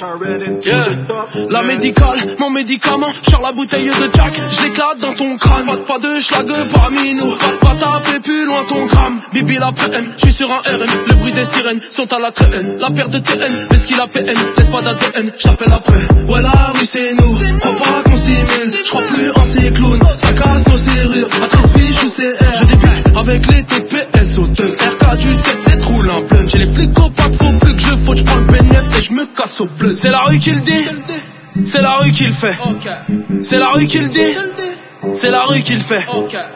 Yeah. La médicale, mon médicament, genre la bouteille de Jack, je l'éclate dans ton crâne. Pas de schlag parmi nous, va taper plus loin ton gramme. Bibi la PN, je suis sur un RN, le bruit des sirènes sont à la traîne. La paire de TN, mais ce qu'il a PN, laisse pas d'ADN, j'appelle après. Ouais la rue c'est nous, crois pas qu'on s'immisce, j'crois plus en ces clowns, ça casse nos serrures, à 13 biches ou CR. Je débute avec les TPS au teuf, RK du 7-7 roule un blunt. J'ai les flics au pattes, faut plus que je faute, j'prends le bénéf et j'me casse au bleu. C'est la rue qui le dit, c'est la rue qui le fait. C'est la rue qui le dit, c'est la rue qui le fait.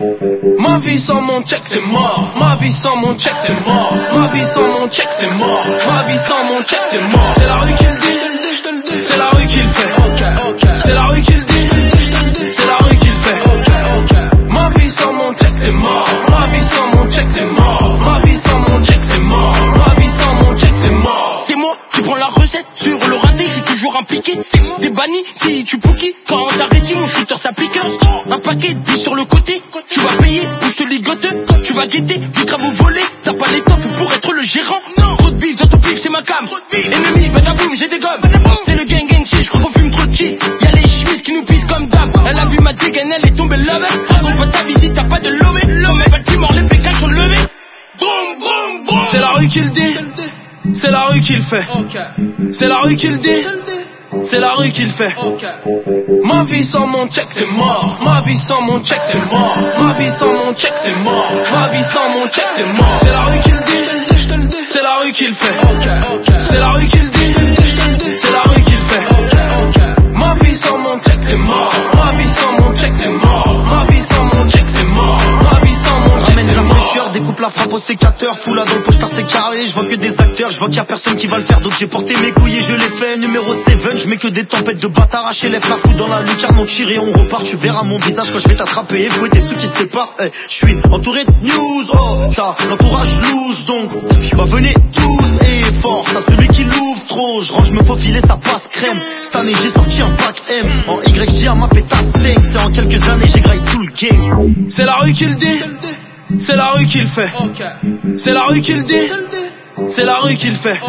Ma vie sans mon check c'est mort. Ma vie sans mon check c'est mort. Ma vie sans mon check c'est mort. Ma vie sans mon check c'est mort. C'est la rue qui le dit, c'est la rue qui le fait. C'est la rue qui le dit, c'est la rue qui le fait. Ma vie sans mon check c'est mort. Ma vie sans mon check c'est mort. Ma vie sans mon check c'est mort. Ma vie sans mon check c'est mort. C'est moi qui prends la recette sur le raté, j'suis toujours impliqué. T'es banni si tu pouki. Quand on s'arrête, mon shooter s'applique. Un paquet de billes sur le côté. Tu vas payer ou je te ligote. Tu vas guetter, du travaux volés. T'as pas l'étoffe pour être le gérant. Trop de bif dans ton pif, c'est ma cam. Ennemi, badaboum, j'ai des gommes. C'est le gang gang shit, j'crois qu'on fume trop de shit. Y'a les schmitts qui nous pissent comme d'hab. Elle a vu ma dégaine, elle est tombée love. Raconte pas ta visite, t'as pas de lomé. Lomé, bâtiment, les pécales sont levés. Vroom, vroom, vroom. C'est la rue qui le dit, c'est la rue qui le fait. C'est la rue qui le dit, c'est la rue qui le fait. Ma vie sans mon check c'est mort. Ma vie sans mon check c'est mort. Ma vie sans mon check c'est mort. Ma vie sans mon check c'est mort. C'est la rue qui le dit, c'est la rue qui le fait. C'est la rue qui le dit, c'est la rue qui le fait. Ma vie sans mon check c'est mort. Ma vie sans mon check c'est mort. Ma vie sans mon check c'est mort. Ma vie sans mon check c'est mort. Fraîcheur, découpe la frappe au sécateur, fous la dans le pocheteur c'est carré, je vois que des acteurs, je vois qu'il y a personne qui va le faire, donc j'ai porté mes couilles et je l'ai fait. Numéro 7, je mets que des tempêtes de bâtards, HLF la fout dans la lucarne, on tire et on repart, tu verras mon visage quand je vais t'attraper et fouet tes sous qui se séparent. Je suis entouré de news, oh t'as l'entourage louche, donc bah venez tous et force à celui qui l'ouvre trop, je range me faufiler ça passe crème. Cette année j'ai sorti un pack M, en Y je dis à ma pétasse steak, c'est en quelques années j'ai graillé tout le game. C'est la rue qui le dit, c'est la rue qui le fait. C'est la rue qui le dit, c'est la rue qui le fait.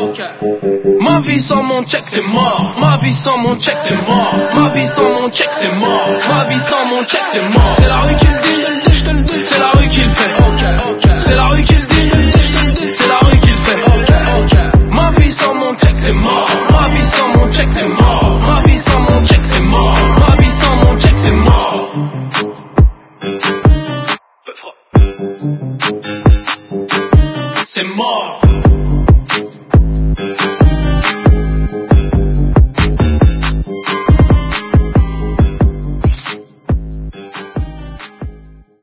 Ma vie sans mon check c'est mort. Ma vie sans mon check c'est mort. Ma vie sans mon check c'est mort. Ma vie sans mon check c'est mort. C'est la rue qui le dit, c'est la rue qui le fait. C'est la rue qui le dit, c'est la rue qui le fait. Ma vie sans mon check c'est mort. Ma vie sans mon check c'est mort. Ma vie sans mon check c'est mort. Ma vie sans mon check c'est mort. C'est mort.